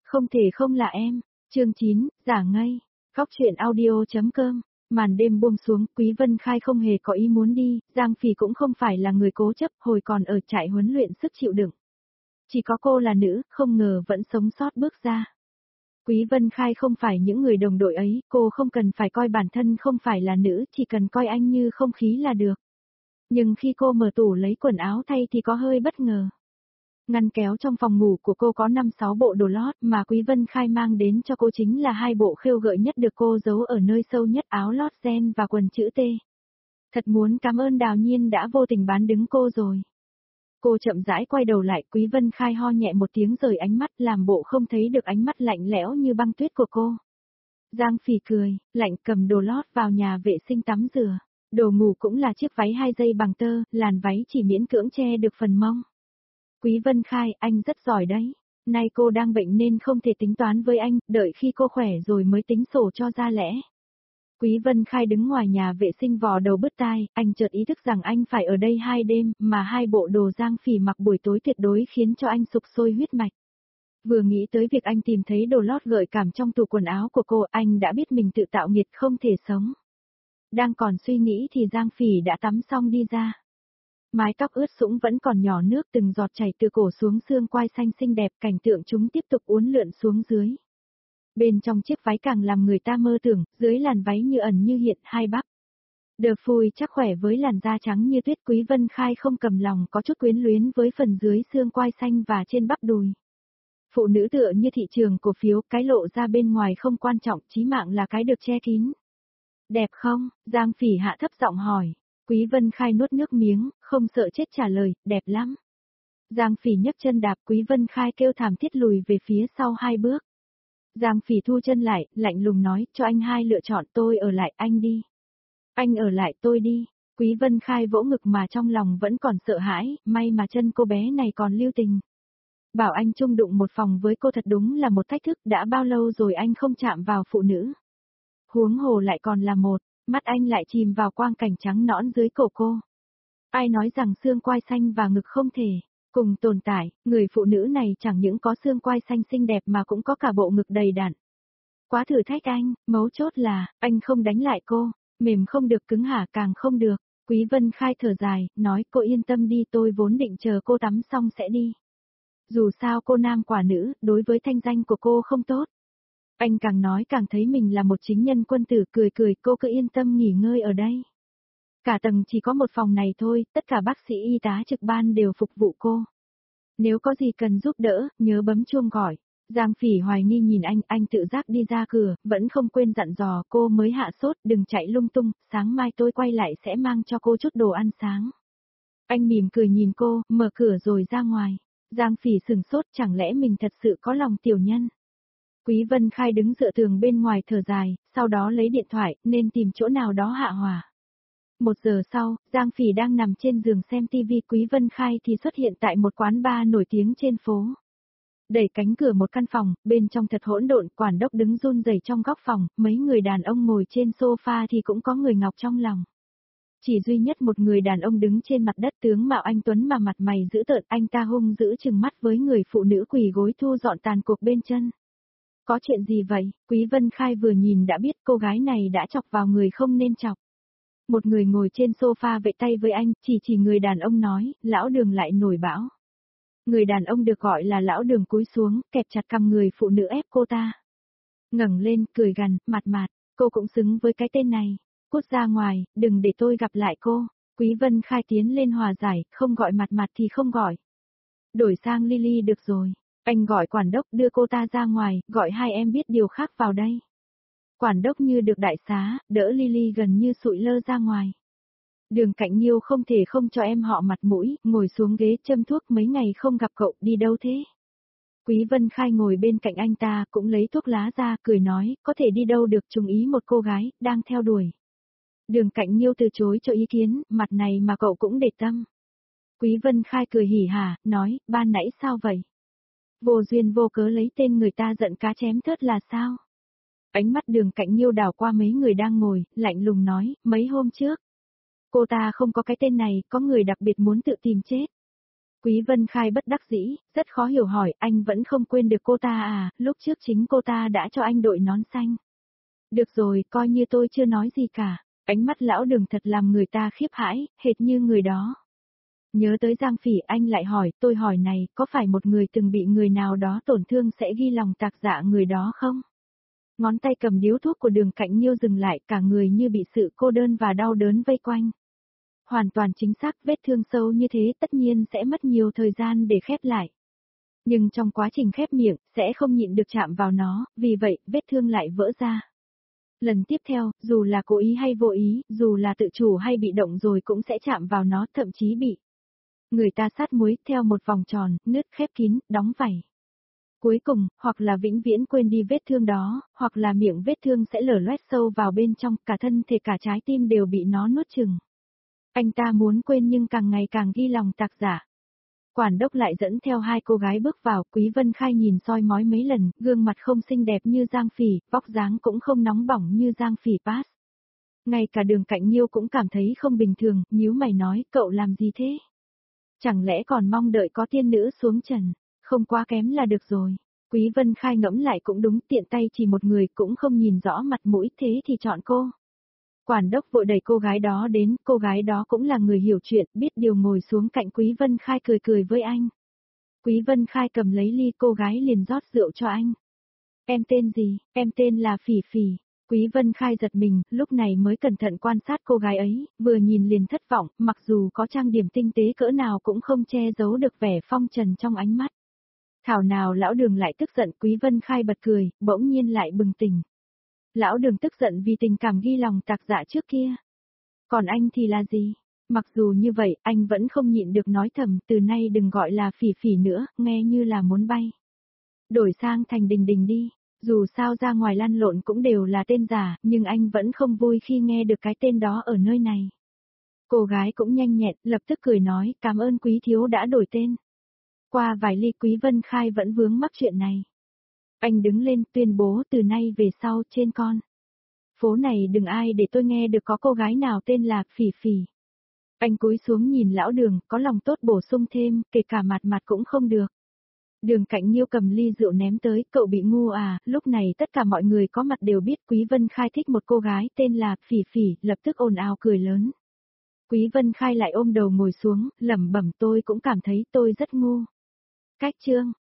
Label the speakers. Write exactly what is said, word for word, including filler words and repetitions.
Speaker 1: Không thể không là em. Chương chín, giả ngây. Khóc chuyện audio.com. Màn đêm buông xuống, Quý Vân Khai không hề có ý muốn đi, Giang Phỉ cũng không phải là người cố chấp, hồi còn ở trại huấn luyện sức chịu đựng. Chỉ có cô là nữ, không ngờ vẫn sống sót bước ra. Quý Vân Khai không phải những người đồng đội ấy, cô không cần phải coi bản thân không phải là nữ, chỉ cần coi anh như không khí là được. Nhưng khi cô mở tủ lấy quần áo thay thì có hơi bất ngờ. Ngăn kéo trong phòng ngủ của cô có năm sáu bộ đồ lót mà Quý Vân Khai mang đến cho cô chính là hai bộ khêu gợi nhất được cô giấu ở nơi sâu nhất, áo lót ren và quần chữ T. Thật muốn cảm ơn Đào Nhiên đã vô tình bán đứng cô rồi. Cô chậm rãi quay đầu lại, Quý Vân Khai ho nhẹ một tiếng rời ánh mắt làm bộ không thấy được ánh mắt lạnh lẽo như băng tuyết của cô. Giang Phỉ cười, lạnh cầm đồ lót vào nhà vệ sinh tắm rửa. Đồ ngủ cũng là chiếc váy hai dây bằng tơ, làn váy chỉ miễn cưỡng che được phần mông. Quý Vân Khai, anh rất giỏi đấy. Nay cô đang bệnh nên không thể tính toán với anh, đợi khi cô khỏe rồi mới tính sổ cho ra lẽ. Quý Vân Khai đứng ngoài nhà vệ sinh vò đầu bứt tai, anh chợt ý thức rằng anh phải ở đây hai đêm, mà hai bộ đồ Giang Phỉ mặc buổi tối tuyệt đối khiến cho anh sục sôi huyết mạch. Vừa nghĩ tới việc anh tìm thấy đồ lót gợi cảm trong tủ quần áo của cô, anh đã biết mình tự tạo nghiệt không thể sống. Đang còn suy nghĩ thì Giang Phỉ đã tắm xong đi ra. Mái tóc ướt sũng vẫn còn nhỏ nước từng giọt chảy từ cổ xuống xương quai xanh xinh đẹp, cảnh tượng chúng tiếp tục uốn lượn xuống dưới. Bên trong chiếc váy càng làm người ta mơ tưởng, dưới làn váy như ẩn như hiện hai bắp. Đờ Phùi chắc khỏe với làn da trắng như tuyết, Quý Vân Khai không cầm lòng có chút quyến luyến với phần dưới xương quai xanh và trên bắp đùi. Phụ nữ tựa như thị trường cổ phiếu, cái lộ ra bên ngoài không quan trọng, chí mạng là cái được che kín. Đẹp không? Giang Phỉ hạ thấp giọng hỏi. Quý Vân Khai nuốt nước miếng, không sợ chết trả lời, đẹp lắm. Giang Phỉ nhấc chân đạp, Quý Vân Khai kêu thảm thiết lùi về phía sau hai bước. Giang Phỉ thu chân lại, lạnh lùng nói, cho anh hai lựa chọn, tôi ở lại, anh đi. Anh ở lại, tôi đi. Quý Vân Khai vỗ ngực mà trong lòng vẫn còn sợ hãi, may mà chân cô bé này còn lưu tình. Bảo anh chung đụng một phòng với cô thật đúng là một thách thức, đã bao lâu rồi anh không chạm vào phụ nữ. Huống hồ lại còn là một, mắt anh lại chìm vào quang cảnh trắng nõn dưới cổ cô. Ai nói rằng xương quai xanh và ngực không thể cùng tồn tại, người phụ nữ này chẳng những có xương quai xanh xinh đẹp mà cũng có cả bộ ngực đầy đặn. Quá thử thách anh, mấu chốt là, anh không đánh lại cô, mềm không được cứng hả càng không được. Quý Vân Khai thở dài, nói cô yên tâm đi, tôi vốn định chờ cô tắm xong sẽ đi. Dù sao cô nam quả nữ, đối với thanh danh của cô không tốt. Anh càng nói càng thấy mình là một chính nhân quân tử, cười cười, cô cứ yên tâm nghỉ ngơi ở đây. Cả tầng chỉ có một phòng này thôi, tất cả bác sĩ y tá trực ban đều phục vụ cô. Nếu có gì cần giúp đỡ, nhớ bấm chuông gọi. Giang Phỉ hoài nghi nhìn anh, anh tự giác đi ra cửa, vẫn không quên dặn dò cô mới hạ sốt, đừng chạy lung tung, sáng mai tôi quay lại sẽ mang cho cô chút đồ ăn sáng. Anh mỉm cười nhìn cô, mở cửa rồi ra ngoài. Giang Phỉ sừng sốt, chẳng lẽ mình thật sự có lòng tiểu nhân. Quý Vân Khai đứng dựa tường bên ngoài thở dài, sau đó lấy điện thoại, nên tìm chỗ nào đó hạ hỏa. Một giờ sau, Giang Phỉ đang nằm trên giường xem tivi, Quý Vân Khai thì xuất hiện tại một quán bar nổi tiếng trên phố. Đẩy cánh cửa một căn phòng, bên trong thật hỗn độn, quản đốc đứng run rẩy trong góc phòng, mấy người đàn ông ngồi trên sofa thì cũng có người ngọc trong lòng. Chỉ duy nhất một người đàn ông đứng trên mặt đất, tướng mạo anh tuấn mà mặt mày dữ tợn, anh ta hung dữ trừng mắt với người phụ nữ quỳ gối thu dọn tàn cuộc bên chân. Có chuyện gì vậy? Quý Vân Khai vừa nhìn đã biết cô gái này đã chọc vào người không nên chọc. Một người ngồi trên sofa vẫy tay với anh, chỉ chỉ người đàn ông nói, lão Đường lại nổi bão. Người đàn ông được gọi là lão Đường cúi xuống, kẹp chặt cằm người phụ nữ ép cô ta. Ngẩng lên, cười gằn, mặt mạt, cô cũng xứng với cái tên này. Cút ra ngoài, đừng để tôi gặp lại cô. Quý Vân Khai tiến lên hòa giải, không gọi mặt mặt thì không gọi. Đổi sang Lily được rồi. Anh gọi quản đốc đưa cô ta ra ngoài, gọi hai em biết điều khác vào đây. Quản đốc như được đại xá, đỡ Lily gần như sụi lơ ra ngoài. Đường Cạnh Nhiêu không thể không cho em họ mặt mũi, ngồi xuống ghế châm thuốc, mấy ngày không gặp cậu, đi đâu thế? Quý Vân Khai ngồi bên cạnh anh ta, cũng lấy thuốc lá ra, cười nói, có thể đi đâu được, trùng ý một cô gái, đang theo đuổi. Đường Cạnh Nhiêu từ chối cho ý kiến, mặt này mà cậu cũng để tâm. Quý Vân Khai cười hỉ hả, nói, ban nãy sao vậy? Vô duyên vô cớ lấy tên người ta giận cá chém thớt là sao? Ánh mắt Đường Cạnh Nhiêu đảo qua mấy người đang ngồi, lạnh lùng nói, mấy hôm trước. Cô ta không có cái tên này, có người đặc biệt muốn tự tìm chết. Quý Vân Khai bất đắc dĩ, rất khó hiểu hỏi, anh vẫn không quên được cô ta à, lúc trước chính cô ta đã cho anh đội nón xanh. Được rồi, coi như tôi chưa nói gì cả. Ánh mắt lão Đường thật làm người ta khiếp hãi, hệt như người đó. Nhớ tới Giang Phỉ, anh lại hỏi, tôi hỏi này, có phải một người từng bị người nào đó tổn thương sẽ ghi lòng tạc dạ người đó không? Ngón tay cầm điếu thuốc của Đường Cạnh Nhiêu dừng lại, cả người như bị sự cô đơn và đau đớn vây quanh. Hoàn toàn chính xác, vết thương sâu như thế tất nhiên sẽ mất nhiều thời gian để khép lại. Nhưng trong quá trình khép miệng, sẽ không nhịn được chạm vào nó, vì vậy, vết thương lại vỡ ra. Lần tiếp theo, dù là cố ý hay vô ý, dù là tự chủ hay bị động rồi cũng sẽ chạm vào nó, thậm chí bị người ta sát muối theo một vòng tròn, nứt khép kín, đóng vảy. Cuối cùng, hoặc là vĩnh viễn quên đi vết thương đó, hoặc là miệng vết thương sẽ lở loét sâu vào bên trong, cả thân thể cả trái tim đều bị nó nuốt chừng. Anh ta muốn quên nhưng càng ngày càng ghi lòng tạc dạ. Quản đốc lại dẫn theo hai cô gái bước vào, Quý Vân Khai nhìn soi mói mấy lần, gương mặt không xinh đẹp như Giang Phỉ, vóc dáng cũng không nóng bỏng như Giang Phỉ pass. Ngay cả Đường Cạnh Nhiêu cũng cảm thấy không bình thường, nhíu mày nói, cậu làm gì thế? Chẳng lẽ còn mong đợi có tiên nữ xuống trần, không quá kém là được rồi. Quý Vân Khai ngẫm lại cũng đúng, tiện tay chỉ một người cũng không nhìn rõ mặt mũi, thế thì chọn cô. Quản đốc vội đẩy cô gái đó đến, cô gái đó cũng là người hiểu chuyện, biết điều ngồi xuống cạnh Quý Vân Khai cười cười với anh. Quý Vân Khai cầm lấy ly, cô gái liền rót rượu cho anh. Em tên gì? Em tên là Phỉ Phỉ. Quý Vân Khai giật mình, lúc này mới cẩn thận quan sát cô gái ấy, vừa nhìn liền thất vọng, mặc dù có trang điểm tinh tế cỡ nào cũng không che giấu được vẻ phong trần trong ánh mắt. Thảo nào lão Đường lại tức giận, Quý Vân Khai bật cười, bỗng nhiên lại bừng tỉnh. Lão Đường tức giận vì tình cảm ghi lòng tạc dạ trước kia. Còn anh thì là gì? Mặc dù như vậy, anh vẫn không nhịn được nói thầm, từ nay đừng gọi là Phỉ Phỉ nữa, nghe như là muốn bay. Đổi sang thành Đình Đình đi, dù sao ra ngoài lăn lộn cũng đều là tên giả, nhưng anh vẫn không vui khi nghe được cái tên đó ở nơi này. Cô gái cũng nhanh nhẹn, lập tức cười nói, cảm ơn Quý thiếu đã đổi tên. Qua vài ly, Quý Vân Khai vẫn vướng mắc chuyện này. Anh đứng lên tuyên bố từ nay về sau trên con phố này đừng ai để tôi nghe được có cô gái nào tên là Phỉ Phỉ. Anh cúi xuống nhìn lão Đường, có lòng tốt bổ sung thêm, kể cả mặt mặt cũng không được. Đường Cạnh Nhiêu cầm ly rượu ném tới, cậu bị ngu à, lúc này tất cả mọi người có mặt đều biết Quý Vân Khai thích một cô gái tên là Phỉ Phỉ, lập tức ồn ào cười lớn. Quý Vân Khai lại ôm đầu ngồi xuống, lẩm bẩm, tôi cũng cảm thấy tôi rất ngu. Cách chương